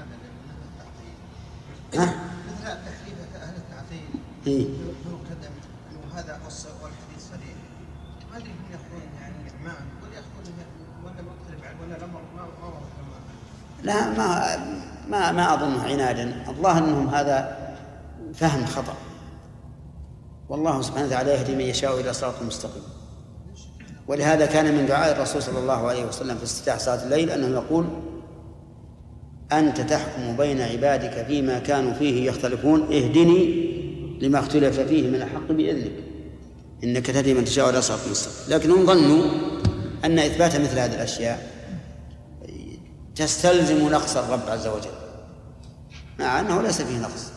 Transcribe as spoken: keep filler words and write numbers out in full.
ها؟ مثل تحريف أهل التعطيل. إيه. وهذا والحديث صريح. ما أدري هم يأخذون يعني إعماء ولا يأخذون ولا مقترب ولا الأمر ما ما لا ما ما ما أظن عنادا. الله أنهم هذا فهم خطأ، والله سبحانه وتعالى يهدي من يشاء إلى صراط مستقيم. ولهذا كان من دعاء الرسول صلى الله عليه وسلم في استفتاح صلاة الليل أنه يقول: أنت تحكم بين عبادك فيما كانوا فيه يختلفون، اهدني لما اختلف فيه من الحق بإذنك إنك تهدي من تشاء إلى صراط مستقيم. لكنهم ظنوا أن إثبات مثل هذه الأشياء تستلزم نقص الرب عز وجل، مع أنه ليس فيه نقص.